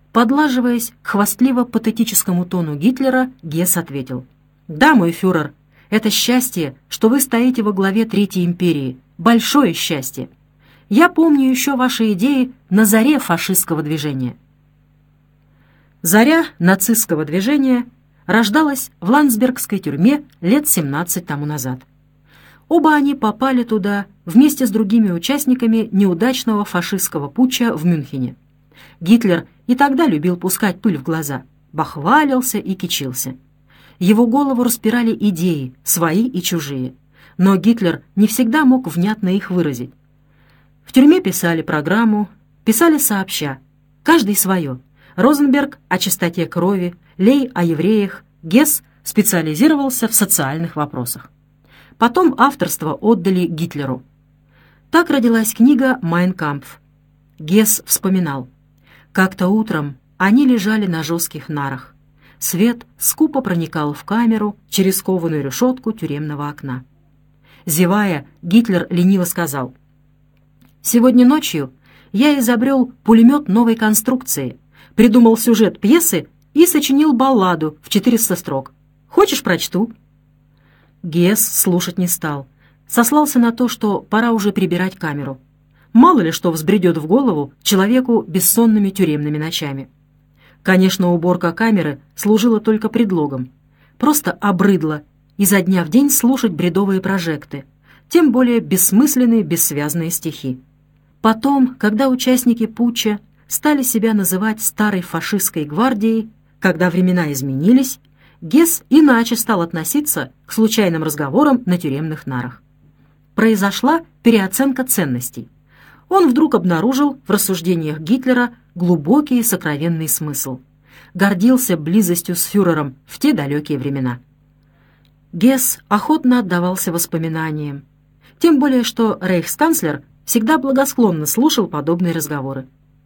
Подлаживаясь к хвастливо-патетическому тону Гитлера, Гесс ответил: «Да, мой фюрер, это счастье, что вы стоите во главе Третьей империи. Большое счастье. Я помню еще ваши идеи на заре фашистского движения». Заря нацистского движения рождалась в ландсбергской тюрьме лет 17 тому назад. Оба они попали туда вместе с другими участниками неудачного фашистского путча в Мюнхене. Гитлер и тогда любил пускать пыль в глаза, бахвалился и кичился. Его голову распирали идеи, свои и чужие, но Гитлер не всегда мог внятно их выразить. В тюрьме писали программу, писали сообща, каждый свое. Розенберг о чистоте крови, Лей о евреях, Гесс специализировался в социальных вопросах. Потом авторство отдали Гитлеру. Так родилась книга «Майн кампф». Гесс вспоминал: «Как-то утром они лежали на жестких нарах. Свет скупо проникал в камеру через кованую решетку тюремного окна. Зевая, Гитлер лениво сказал: «Сегодня ночью я изобрел пулемет новой конструкции, придумал сюжет пьесы и сочинил балладу в 400 строк. Хочешь, прочту?» Гесс слушать не стал. Сослался на то, что пора уже прибирать камеру. Мало ли что взбредет в голову человеку бессонными тюремными ночами. Конечно, уборка камеры служила только предлогом. Просто обрыдло изо дня в день слушать бредовые прожекты, тем более бессмысленные, бессвязные стихи. Потом, когда участники путча стали себя называть старой фашистской гвардией, когда времена изменились, Гесс иначе стал относиться к случайным разговорам на тюремных нарах. Произошла переоценка ценностей. Он вдруг обнаружил в рассуждениях Гитлера глубокий и сокровенный смысл. Гордился близостью с фюрером в те далекие времена. Гесс охотно отдавался воспоминаниям, тем более что рейхсканцлер всегда благосклонно слушал подобные разговоры.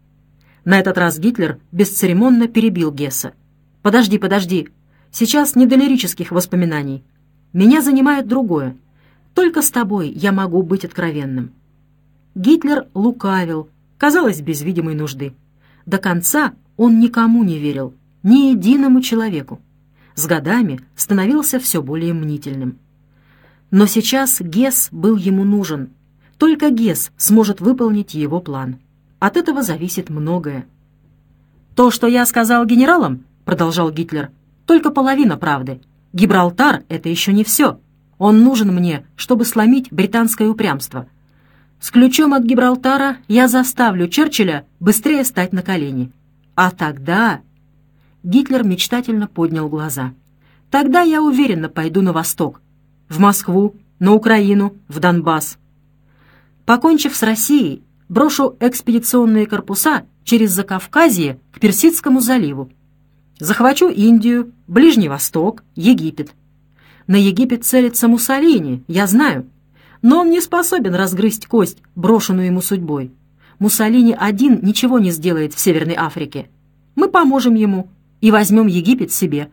На этот раз Гитлер бесцеремонно перебил Гесса. «Подожди, сейчас не до лирических воспоминаний. Меня занимает другое. Только с тобой я могу быть откровенным». Гитлер лукавил, казалось, без видимой нужды. До конца он никому не верил, ни единому человеку. С годами становился все более мнительным. Но сейчас Гесс был ему нужен. Только Гесс сможет выполнить его план. От этого зависит многое. «То, что я сказал генералам, — продолжал Гитлер, — только половина правды. Гибралтар — это еще не все. Он нужен мне, чтобы сломить британское упрямство. С ключом от Гибралтара я заставлю Черчилля быстрее стать на колени. А тогда...» Гитлер мечтательно поднял глаза. «Тогда я уверенно пойду на восток. В Москву, на Украину, в Донбасс. Покончив с Россией, брошу экспедиционные корпуса через Закавказье к Персидскому заливу. Захвачу Индию, Ближний Восток, Египет. На Египет целится Муссолини, я знаю. Но он не способен разгрызть кость, брошенную ему судьбой. Муссолини один ничего не сделает в Северной Африке. Мы поможем ему и возьмем Египет себе.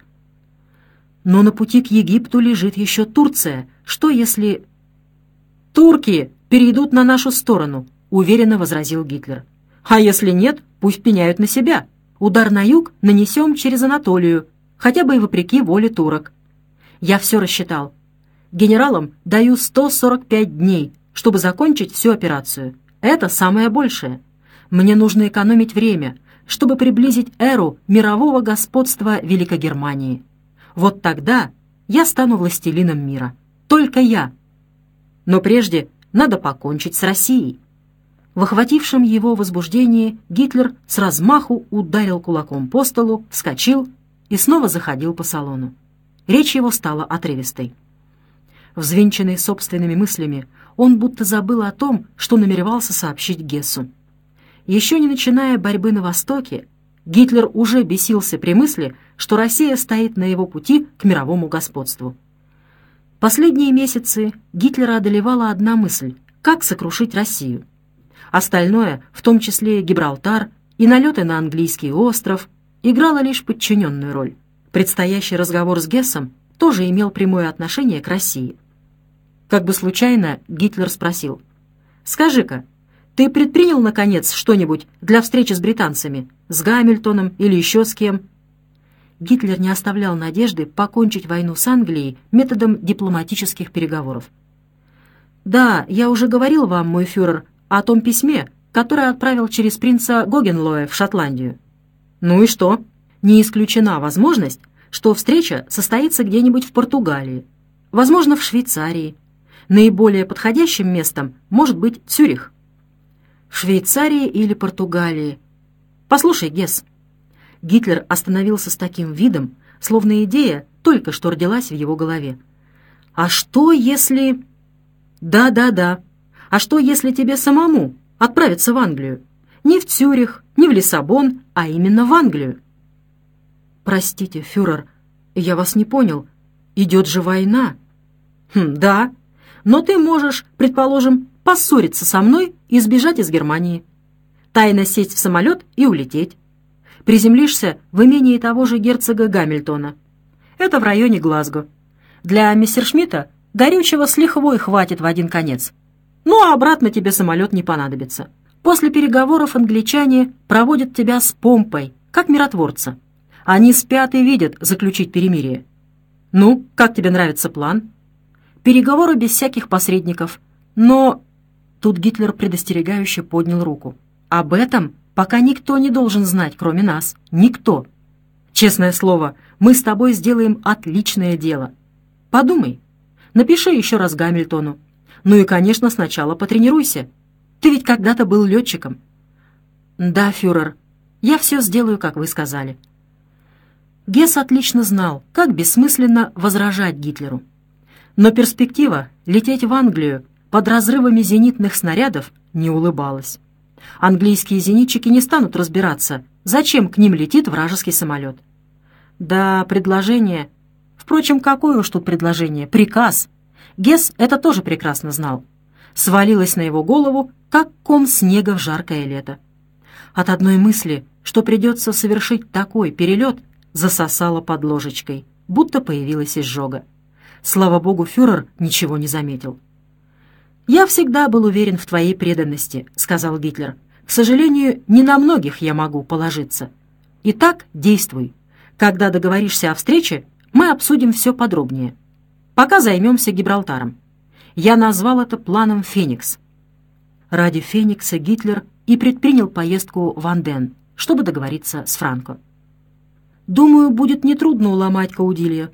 Но на пути к Египту лежит еще Турция. Что если... «Турки перейдут на нашу сторону», — уверенно возразил Гитлер. «А если нет, пусть пеняют на себя. Удар на юг нанесем через Анатолию, хотя бы и вопреки воле турок. Я все рассчитал. Генералам даю 145 дней, чтобы закончить всю операцию. Это самое большее. Мне нужно экономить время, чтобы приблизить эру мирового господства Великой Германии. Вот тогда я стану властелином мира. Только я. Но прежде надо покончить с Россией». В охватившем его возбуждении Гитлер с размаху ударил кулаком по столу, вскочил и снова заходил по салону. Речь его стала отрывистой. Взвинченный собственными мыслями, он будто забыл о том, что намеревался сообщить Гессу. Еще не начиная борьбы на Востоке, Гитлер уже бесился при мысли, что Россия стоит на его пути к мировому господству. Последние месяцы Гитлера одолевала одна мысль — как сокрушить Россию. Остальное, в том числе Гибралтар и налеты на английский остров, играло лишь подчиненную роль. Предстоящий разговор с Гессом тоже имел прямое отношение к России. Как бы случайно Гитлер спросил: «Скажи-ка, Ты предпринял, наконец, что-нибудь для встречи с британцами? С Гамильтоном или еще с кем?» Гитлер не оставлял надежды покончить войну с Англией методом дипломатических переговоров. «Да, я уже говорил вам, мой фюрер, о том письме, которое отправил через принца Гогенлоя в Шотландию». «Ну и что?» «Не исключена возможность, что встреча состоится где-нибудь в Португалии, возможно, в Швейцарии. Наиболее подходящим местом может быть Цюрих». «В Швейцарии или Португалии? Послушай, Гесс». Гитлер остановился с таким видом, словно идея только что родилась в его голове. «А что, если...» «Да. А что, если тебе самому отправиться в Англию? Не в Цюрих, не в Лиссабон, а именно в Англию». «Простите, фюрер, я вас не понял. Идет же война». «Да, но ты можешь, предположим, поссориться со мной и сбежать из Германии. Тайно сесть в самолет и улететь. Приземлишься в имении того же герцога Гамильтона. Это в районе Глазго. Для мессершмитта горючего с лихвой хватит в один конец. Ну, а обратно тебе самолет не понадобится. После переговоров англичане проводят тебя с помпой, как миротворца. Они спят и видят заключить перемирие. Ну, как тебе нравится план? Переговоры без всяких посредников. Но...» Тут Гитлер предостерегающе поднял руку. «Об этом пока никто не должен знать, кроме нас. Никто. Честное слово, мы с тобой сделаем отличное дело. Подумай. Напиши еще раз Гамильтону. Ну и, конечно, сначала потренируйся. Ты ведь когда-то был летчиком». «Да, фюрер, я все сделаю, как вы сказали». Гесс отлично знал, как бессмысленно возражать Гитлеру. Но перспектива лететь в Англию под разрывами зенитных снарядов не улыбалась. Английские зенитчики не станут разбираться, зачем к ним летит вражеский самолет. Да, предложение... Впрочем, какое уж тут предложение? Приказ. Гесс это тоже прекрасно знал. Свалилось на его голову, как ком снега в жаркое лето. От одной мысли, что придется совершить такой перелет, засосало под ложечкой, будто появилась изжога. Слава богу, фюрер ничего не заметил. «Я всегда был уверен в твоей преданности», — сказал Гитлер. «К сожалению, не на многих я могу положиться. Итак, действуй. Когда договоришься о встрече, мы обсудим все подробнее. Пока займемся Гибралтаром. Я назвал это планом «Феникс». Ради «Феникса» Гитлер и предпринял поездку в Анден, чтобы договориться с Франко. «Думаю, будет нетрудно уломать Каудильо».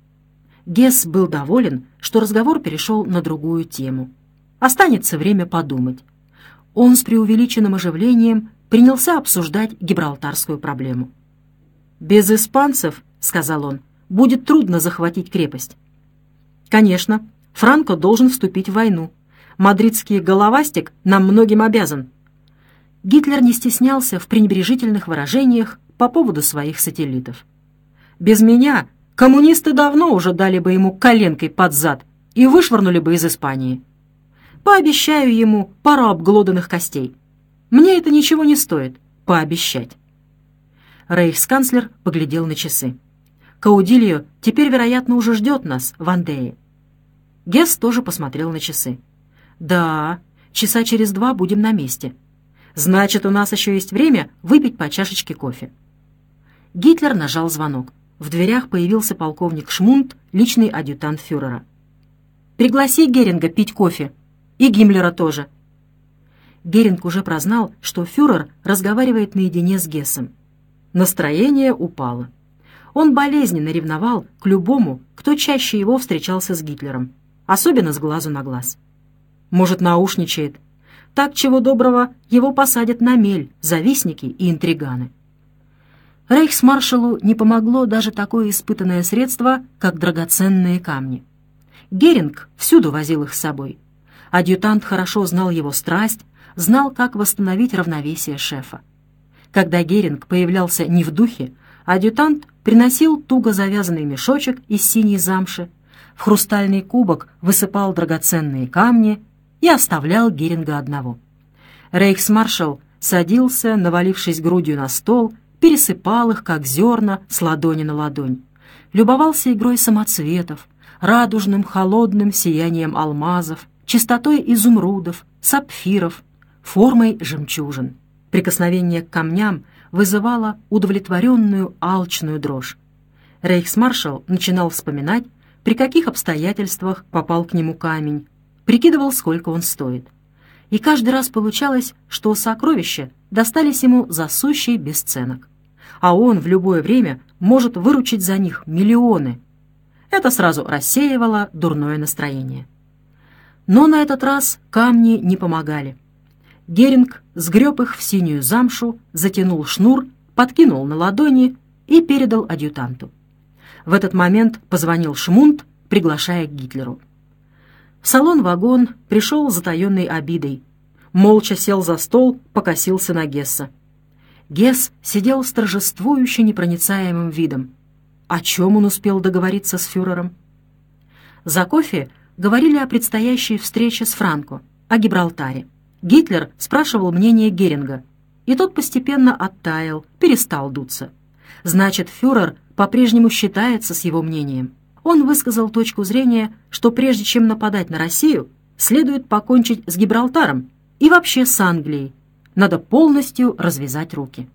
Гесс был доволен, что разговор перешел на другую тему. Останется время подумать. Он с преувеличенным оживлением принялся обсуждать гибралтарскую проблему. «Без испанцев, — сказал он, — будет трудно захватить крепость. Конечно, Франко должен вступить в войну. Мадридский головастик нам многим обязан». Гитлер не стеснялся в пренебрежительных выражениях по поводу своих сателлитов. «Без меня коммунисты давно уже дали бы ему коленкой под зад и вышвырнули бы из Испании. Пообещаю ему пару обглоданных костей. Мне это ничего не стоит пообещать». Рейхсканцлер поглядел на часы. «Каудильо теперь, вероятно, уже ждет нас в Андее». Гесс тоже посмотрел на часы. «Да, часа через 2 будем на месте. Значит, у нас еще есть время выпить по чашечке кофе». Гитлер нажал звонок. В дверях появился полковник Шмунд, личный адъютант фюрера. «Пригласи Геринга пить кофе. И Гиммлера тоже». Геринг уже прознал, что фюрер разговаривает наедине с Гессом. Настроение упало. Он болезненно ревновал к любому, кто чаще его встречался с Гитлером, особенно с глазу на глаз. Может, наушничает. Так, чего доброго, его посадят на мель завистники и интриганы. Рейхсмаршалу не помогло даже такое испытанное средство, как драгоценные камни. Геринг всюду возил их с собой. Адъютант хорошо знал его страсть, знал, как восстановить равновесие шефа. Когда Геринг появлялся не в духе, адъютант приносил туго завязанный мешочек из синей замши, в хрустальный кубок высыпал драгоценные камни и оставлял Геринга одного. Рейхсмаршал садился, навалившись грудью на стол, пересыпал их, как зерна, с ладони на ладонь. Любовался игрой самоцветов, радужным холодным сиянием алмазов, чистотой изумрудов, сапфиров, формой жемчужин. Прикосновение к камням вызывало удовлетворенную алчную дрожь. Рейхсмаршал начинал вспоминать, при каких обстоятельствах попал к нему камень, прикидывал, сколько он стоит. И каждый раз получалось, что сокровища достались ему за сущий бесценок, а он в любое время может выручить за них миллионы. Это сразу рассеивало дурное настроение. Но на этот раз камни не помогали. Геринг сгреб их в синюю замшу, затянул шнур, подкинул на ладони и передал адъютанту. В этот момент позвонил Шмунд, приглашая к Гитлеру. В салон-вагон пришел затаенной обидой. Молча сел за стол, покосился на Гесса. Гесс сидел с торжествующе непроницаемым видом. О чем он успел договориться с фюрером? За кофе говорили о предстоящей встрече с Франко, о Гибралтаре. Гитлер спрашивал мнение Геринга, и тот постепенно оттаял, перестал дуться. Значит, фюрер по-прежнему считается с его мнением. Он высказал точку зрения, что прежде чем нападать на Россию, следует покончить с Гибралтаром и вообще с Англией. Надо полностью развязать руки.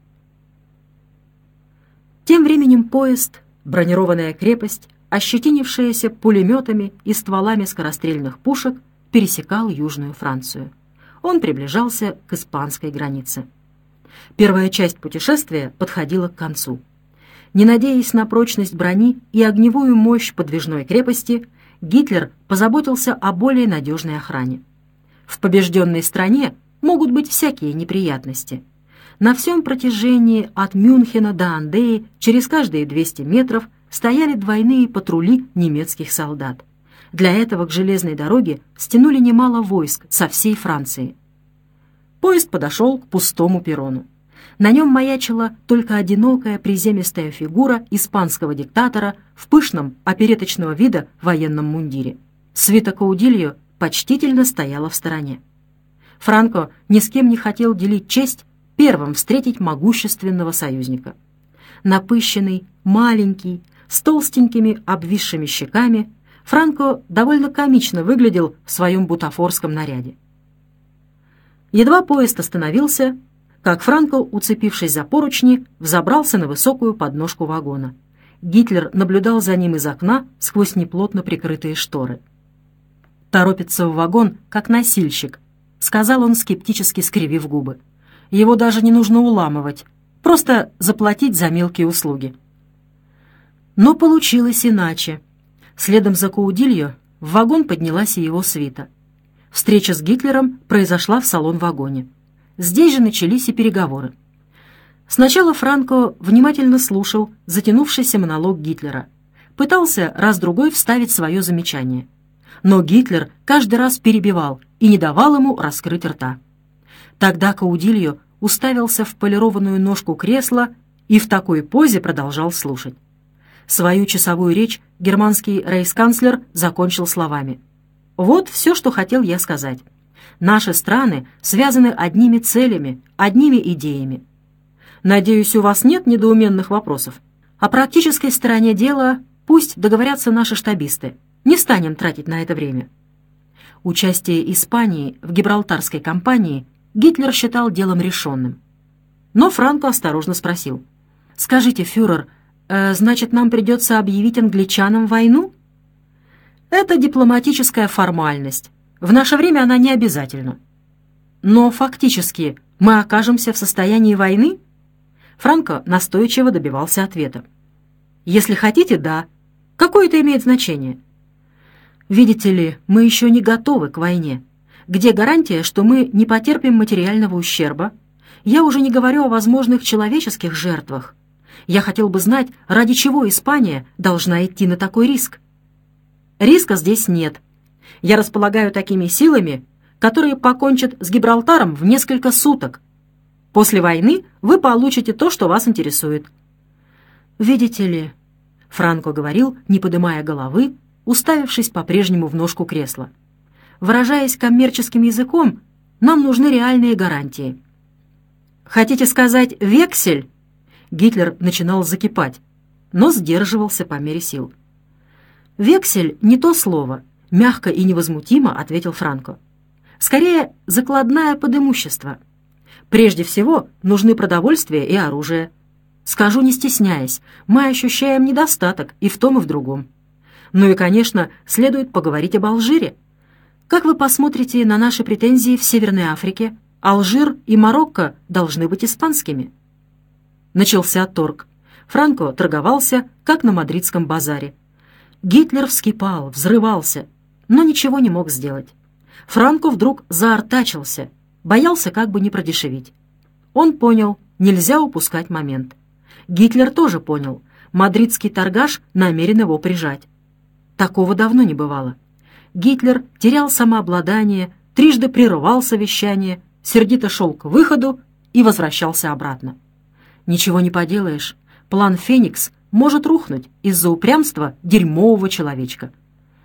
Тем временем поезд, бронированная крепость, ощетинившаяся пулеметами и стволами скорострельных пушек, пересекал Южную Францию. Он приближался к испанской границе. Первая часть путешествия подходила к концу. Не надеясь на прочность брони и огневую мощь подвижной крепости, Гитлер позаботился о более надежной охране. В побежденной стране могут быть всякие неприятности. На всем протяжении от Мюнхена до Андеи через каждые 200 метров стояли двойные патрули немецких солдат. Для этого к железной дороге стянули немало войск со всей Франции. Поезд подошел к пустому перрону. На нем маячила только одинокая приземистая фигура испанского диктатора в пышном, опереточного вида военном мундире. Свита Каудильо почтительно стояла в стороне. Франко ни с кем не хотел делить честь первым встретить могущественного союзника. Напыщенный, маленький, с толстенькими обвисшими щеками, Франко довольно комично выглядел в своем бутафорском наряде. Едва поезд остановился, как Франко, уцепившись за поручни, взобрался на высокую подножку вагона. Гитлер наблюдал за ним из окна сквозь неплотно прикрытые шторы. «Торопится в вагон, как носильщик», — сказал он, скептически скривив губы. «Его даже не нужно уламывать, просто заплатить за мелкие услуги». Но получилось иначе. Следом за Каудильо в вагон поднялась и его свита. Встреча с Гитлером произошла в салон-вагоне. Здесь же начались и переговоры. Сначала Франко внимательно слушал затянувшийся монолог Гитлера. Пытался раз-другой вставить свое замечание. Но Гитлер каждый раз перебивал и не давал ему раскрыть рта. Тогда Каудильо уставился в полированную ножку кресла и в такой позе продолжал слушать. Свою часовую речь германский рейхсканцлер закончил словами: «Вот все, что хотел я сказать. Наши страны связаны одними целями, одними идеями. Надеюсь, у вас нет недоуменных вопросов. О практической стороне дела пусть договорятся наши штабисты. Не станем тратить на это время». Участие Испании в Гибралтарской кампании Гитлер считал делом решенным. Но Франко осторожно спросил: «Скажите, фюрер, значит, нам придется объявить англичанам войну?» «Это дипломатическая формальность. В наше время она не обязательна». «Но фактически мы окажемся в состоянии войны?» Франко настойчиво добивался ответа. «Если хотите, да. Какое это имеет значение?» «Видите ли, мы еще не готовы к войне. Где гарантия, что мы не потерпим материального ущерба? Я уже не говорю о возможных человеческих жертвах. Я хотел бы знать, ради чего Испания должна идти на такой риск. Риска здесь нет. Я располагаю такими силами, которые покончат с Гибралтаром в несколько суток. После войны вы получите то, что вас интересует». «Видите ли», — Франко говорил, не поднимая головы, уставившись по-прежнему в ножку кресла, «выражаясь коммерческим языком, нам нужны реальные гарантии». «Хотите сказать вексель?» Гитлер начинал закипать, но сдерживался по мере сил. «Вексель — не то слово», — мягко и невозмутимо ответил Франко. Скорее, закладная под имущество. Прежде всего, нужны продовольствие и оружие. Скажу не стесняясь, мы ощущаем недостаток и в том, и в другом. Ну и, конечно, следует поговорить об Алжире. Как вы посмотрите на наши претензии в Северной Африке? Алжир и Марокко должны быть испанскими. Начался торг. Франко торговался, как на мадридском базаре. Гитлер вскипал, взрывался, но ничего не мог сделать. Франко вдруг заортачился, боялся как бы не продешевить. Он понял, нельзя упускать момент. Гитлер тоже понял, мадридский торгаш намерен его прижать. Такого давно не бывало. Гитлер терял самообладание, трижды прерывал совещание, сердито шел к выходу и возвращался обратно. Ничего не поделаешь, план «Феникс» может рухнуть из-за упрямства дерьмового человечка.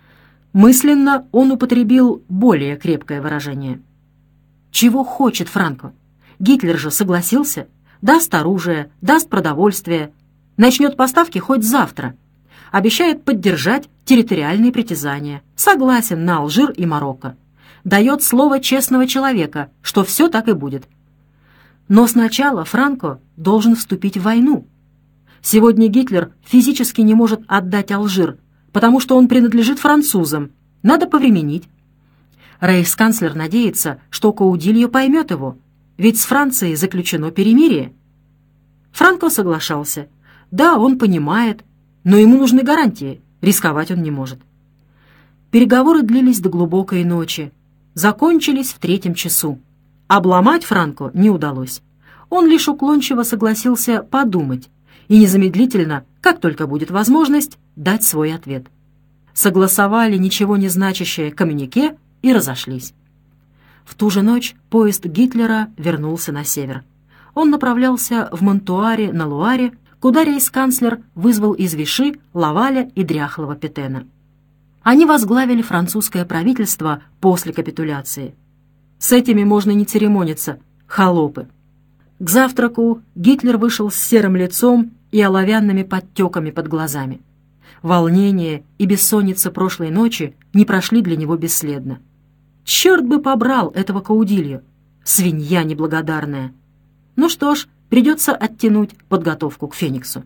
Мысленно он употребил более крепкое выражение. Чего хочет Франко? Гитлер же согласился, даст оружие, даст продовольствие, начнет поставки хоть завтра. Обещает поддержать территориальные притязания, согласен на Алжир и Марокко. Дает слово честного человека, что все так и будет. Но сначала Франко должен вступить в войну. Сегодня Гитлер физически не может отдать Алжир, потому что он принадлежит французам. Надо повременить. Рейхсканцлер надеется, что Каудильо поймет его, ведь с Францией заключено перемирие. Франко соглашался. Да, он понимает, но ему нужны гарантии, рисковать он не может. Переговоры длились до глубокой ночи, закончились в 3 часу. Обломать Франко не удалось. Он лишь уклончиво согласился подумать и незамедлительно, как только будет возможность, дать свой ответ. Согласовали ничего не значащее коммюнике и разошлись. В ту же ночь поезд Гитлера вернулся на север. Он направлялся в Монтуаре на Луаре, куда рейхсканцлер вызвал из Виши Лаваля и дряхлого Петена. Они возглавили французское правительство после капитуляции. С этими можно не церемониться, холопы. К завтраку Гитлер вышел с серым лицом и оловянными подтеками под глазами. Волнение и бессонница прошлой ночи не прошли для него бесследно. Черт бы побрал этого Каудильо, свинья неблагодарная. Ну что ж, придется оттянуть подготовку к Фениксу.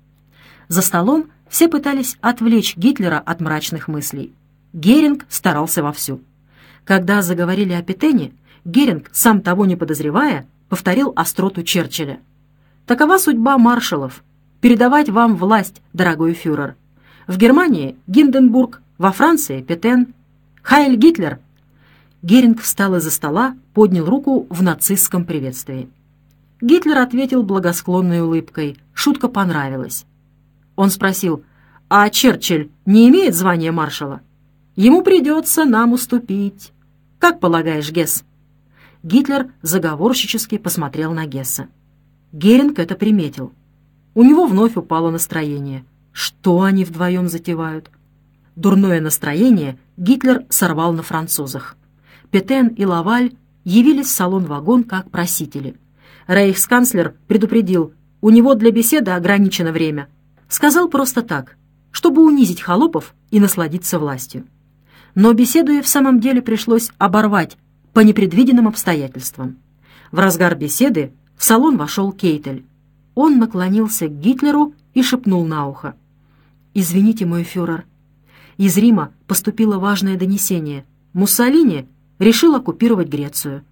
За столом все пытались отвлечь Гитлера от мрачных мыслей. Геринг старался вовсю. Когда заговорили о Петене, Геринг, сам того не подозревая, повторил остроту Черчилля. «Такова судьба маршалов. Передавать вам власть, дорогой фюрер. В Германии — Гинденбург, во Франции — Петен. Хайль Гитлер!» Геринг встал из-за стола, поднял руку в нацистском приветствии. Гитлер ответил благосклонной улыбкой. Шутка понравилась. Он спросил: «А Черчилль не имеет звания маршала? Ему придется нам уступить. Как полагаешь, Гесс?» Гитлер заговорщически посмотрел на Гесса. Геринг это приметил. У него вновь упало настроение. Что они вдвоем затевают? Дурное настроение Гитлер сорвал на французах. Петен и Лаваль явились в салон-вагон как просители. Рейхсканцлер предупредил, у него для беседы ограничено время. Сказал просто так, чтобы унизить холопов и насладиться властью. Но беседу и в самом деле пришлось оборвать по непредвиденным обстоятельствам. В разгар беседы в салон вошел Кейтель. Он наклонился к Гитлеру и шепнул на ухо: «Извините, мой фюрер, из Рима поступило важное донесение. Муссолини решил оккупировать Грецию».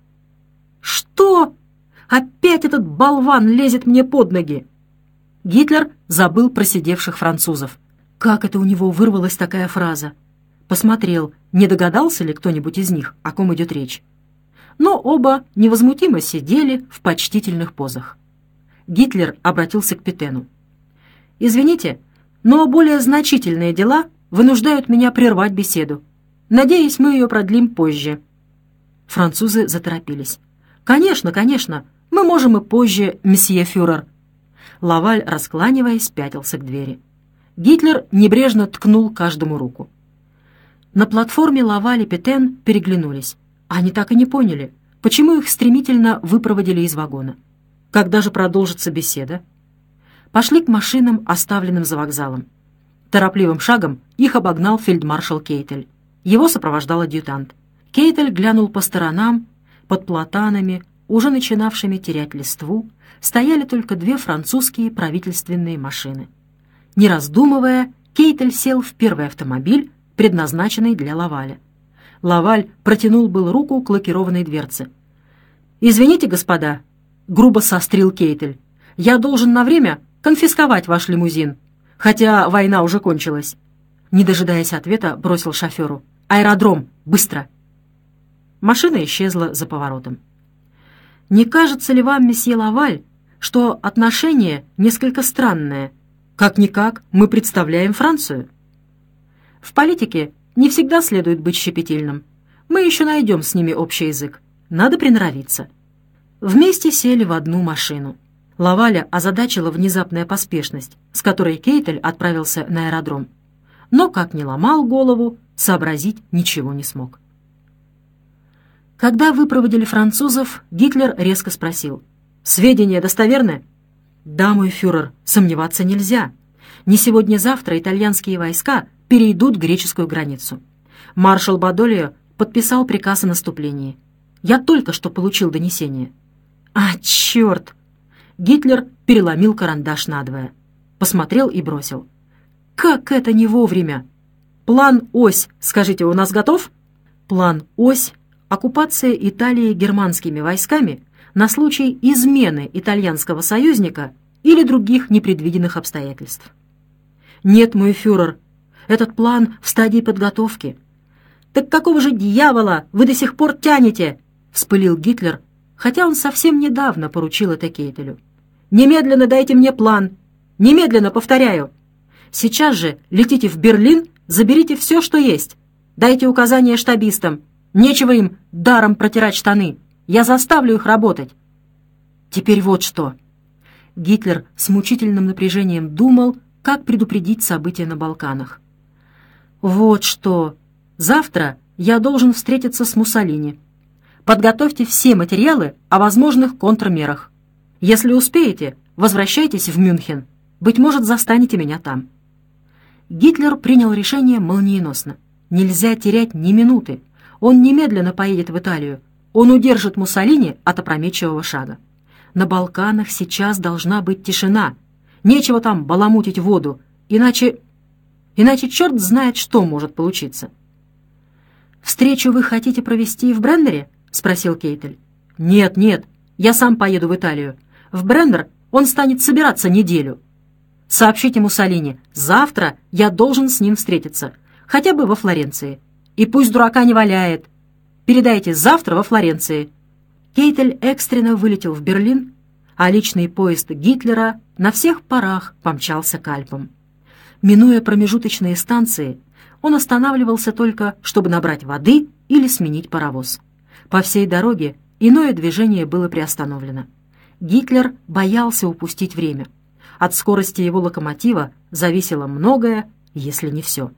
«Что? Опять этот болван лезет мне под ноги!» Гитлер забыл про сидевших французов. Как это у него вырвалась такая фраза? Посмотрел, не догадался ли кто-нибудь из них, о ком идет речь. Но оба невозмутимо сидели в почтительных позах. Гитлер обратился к Петену. «Извините, но более значительные дела вынуждают меня прервать беседу. Надеюсь, мы ее продлим позже». Французы заторопились. «Конечно, конечно, мы можем и позже, месье фюрер». Лаваль, раскланиваясь, пятился к двери. Гитлер небрежно ткнул каждому руку. На платформе Лаваль и Петен переглянулись. Они так и не поняли, почему их стремительно выпроводили из вагона. Когда же продолжится беседа? Пошли к машинам, оставленным за вокзалом. Торопливым шагом их обогнал фельдмаршал Кейтель. Его сопровождал адъютант. Кейтель глянул по сторонам. Под платанами, уже начинавшими терять листву, стояли только две французские правительственные машины. Не раздумывая, Кейтель сел в первый автомобиль, предназначенный для Лаваля. Лаваль протянул был руку к лакированной дверце. «Извините, господа», — грубо сострил Кейтель, — «я должен на время конфисковать ваш лимузин, хотя война уже кончилась». Не дожидаясь ответа, бросил шоферу: «Аэродром! Быстро!» Машина исчезла за поворотом. «Не кажется ли вам, месье Лаваль, что отношение несколько странное? Как-никак мы представляем Францию. В политике не всегда следует быть щепетильным. Мы еще найдем с ними общий язык. Надо приноровиться». Вместе сели в одну машину. Лаваля озадачила внезапная поспешность, с которой Кейтель отправился на аэродром. Но, как ни ломал голову, сообразить ничего не смог. Когда выпроводили французов, Гитлер резко спросил: «Сведения достоверны?» «Да, мой фюрер, сомневаться нельзя. Не сегодня-завтра итальянские войска перейдут греческую границу. Маршал Бадолио подписал приказ о наступлении. Я только что получил донесение». «А, черт!» Гитлер переломил карандаш надвое. Посмотрел и бросил: «Как это не вовремя! План «Ось», скажите, у нас готов?» План «Ось» — оккупация Италии германскими войсками на случай измены итальянского союзника или других непредвиденных обстоятельств. «Нет, мой фюрер, этот план в стадии подготовки». «Так какого же дьявола вы до сих пор тянете?» — вспылил Гитлер, хотя он совсем недавно поручил это Кейтелю. «Немедленно дайте мне план! Немедленно, повторяю! Сейчас же летите в Берлин, заберите все, что есть. Дайте указания штабистам. Нечего им даром протирать штаны. Я заставлю их работать». Теперь вот что. Гитлер с мучительным напряжением думал, как предупредить события на Балканах. «Вот что. Завтра я должен встретиться с Муссолини. Подготовьте все материалы о возможных контрмерах. Если успеете, возвращайтесь в Мюнхен. Быть может, застанете меня там». Гитлер принял решение молниеносно. Нельзя терять ни минуты. Он немедленно поедет в Италию. Он удержит Муссолини от опрометчивого шага. На Балканах сейчас должна быть тишина. Нечего там баламутить воду, иначе черт знает, что может получиться. «Встречу вы хотите провести в Бреннере?» — спросил Кейтель. «Нет, я сам поеду в Италию. В Бреннер он станет собираться неделю. Сообщите Муссолини, завтра я должен с ним встретиться, хотя бы во Флоренции. И пусть дурака не валяет. Передайте, завтра во Флоренции». Кейтель экстренно вылетел в Берлин, а личный поезд Гитлера на всех парах помчался к Альпам. Минуя промежуточные станции, он останавливался только, чтобы набрать воды или сменить паровоз. По всей дороге иное движение было приостановлено. Гитлер боялся упустить время. От скорости его локомотива зависело многое, если не все.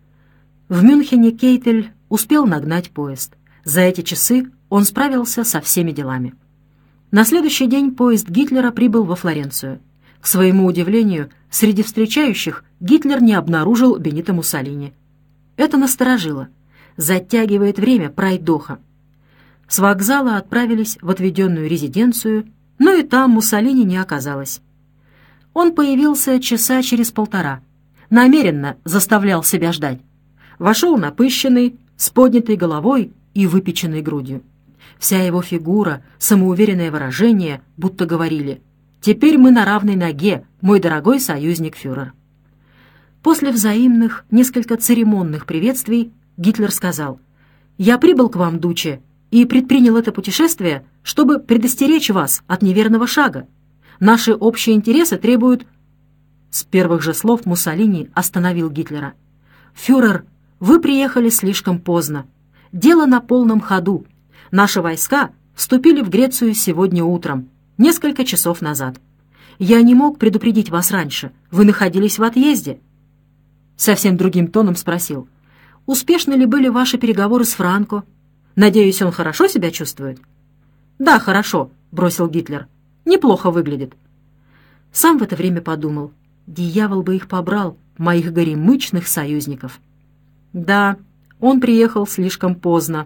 В Мюнхене Кейтель успел нагнать поезд. За эти часы он справился со всеми делами. На следующий день поезд Гитлера прибыл во Флоренцию. К своему удивлению, среди встречающих Гитлер не обнаружил Бенито Муссолини. Это насторожило. Затягивает время пройдоха. С вокзала отправились в отведенную резиденцию, но и там Муссолини не оказалось. Он появился часа через полтора. Намеренно заставлял себя ждать. Вошел напыщенный, с поднятой головой и выпеченной грудью. Вся его фигура, самоуверенное выражение, будто говорили: «Теперь мы на равной ноге, мой дорогой союзник фюрер». После взаимных, несколько церемонных приветствий Гитлер сказал: «Я прибыл к вам, Дуче, и предпринял это путешествие, чтобы предостеречь вас от неверного шага. Наши общие интересы требуют...» С первых же слов Муссолини остановил Гитлера. «Фюрер, вы приехали слишком поздно. Дело на полном ходу. Наши войска вступили в Грецию сегодня утром, несколько часов назад. Я не мог предупредить вас раньше. Вы находились в отъезде». Совсем другим тоном спросил: «Успешны ли были ваши переговоры с Франко? Надеюсь, он хорошо себя чувствует?» «Да, хорошо», — бросил Гитлер. «Неплохо выглядит». Сам в это время подумал: дьявол бы их побрал, моих горемычных союзников. Да, он приехал слишком поздно.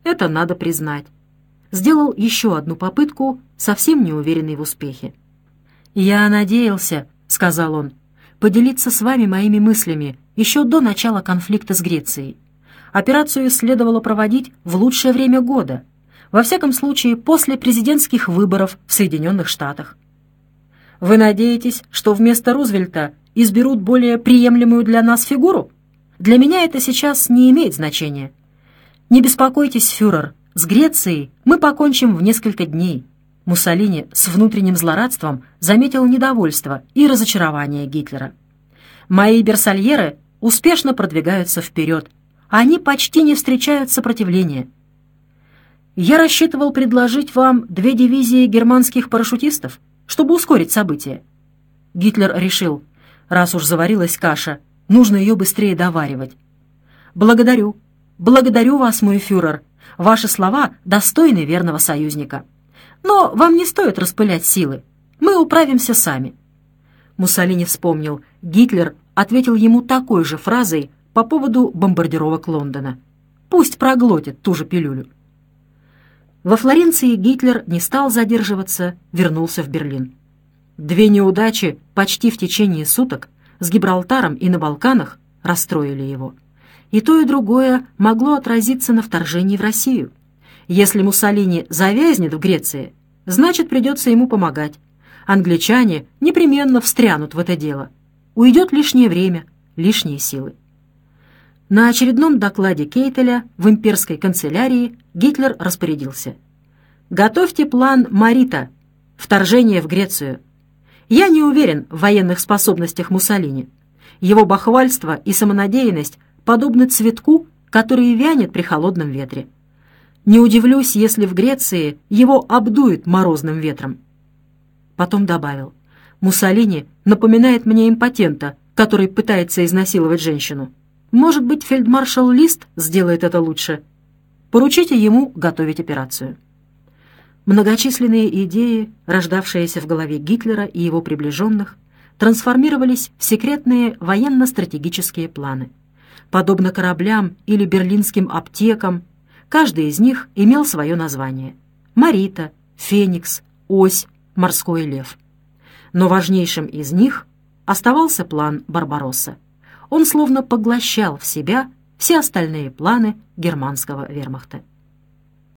Это надо признать. Сделал еще одну попытку, совсем не уверенный в успехе. «Я надеялся», — сказал он, — «поделиться с вами моими мыслями еще до начала конфликта с Грецией. Операцию следовало проводить в лучшее время года, во всяком случае после президентских выборов в Соединенных Штатах. Вы надеетесь, что вместо Рузвельта изберут более приемлемую для нас фигуру? Для меня это сейчас не имеет значения. Не беспокойтесь, фюрер, с Грецией мы покончим в несколько дней». Муссолини с внутренним злорадством заметил недовольство и разочарование Гитлера. «Мои берсальеры успешно продвигаются вперед. Они почти не встречают сопротивления. Я рассчитывал предложить вам 2 дивизии германских парашютистов, чтобы ускорить события». Гитлер решил, раз уж заварилась каша, нужно ее быстрее доваривать. «Благодарю вас, мой фюрер. Ваши слова достойны верного союзника. Но вам не стоит распылять силы. Мы управимся сами». Муссолини вспомнил, Гитлер ответил ему такой же фразой по поводу бомбардировок Лондона. Пусть проглотит ту же пилюлю. Во Флоренции Гитлер не стал задерживаться, вернулся в Берлин. 2 неудачи почти в течение суток с Гибралтаром и на Балканах расстроили его. И то, и другое могло отразиться на вторжении в Россию. Если Муссолини завязнет в Греции, значит, придется ему помогать. Англичане непременно встрянут в это дело. Уйдет лишнее время, лишние силы. На очередном докладе Кейтеля в имперской канцелярии Гитлер распорядился: «Готовьте план Марита, вторжение в Грецию. Я не уверен в военных способностях Муссолини. Его бахвальство и самонадеянность подобны цветку, который вянет при холодном ветре. Не удивлюсь, если в Греции его обдует морозным ветром». Потом добавил: «Муссолини напоминает мне импотента, который пытается изнасиловать женщину. Может быть, фельдмаршал Лист сделает это лучше. Поручите ему готовить операцию». Многочисленные идеи, рождавшиеся в голове Гитлера и его приближенных, трансформировались в секретные военно-стратегические планы. Подобно кораблям или берлинским аптекам, каждый из них имел свое название: Марита, Феникс, Ось, Морской лев. Но важнейшим из них оставался план Барбаросса. Он словно поглощал в себя все остальные планы германского вермахта.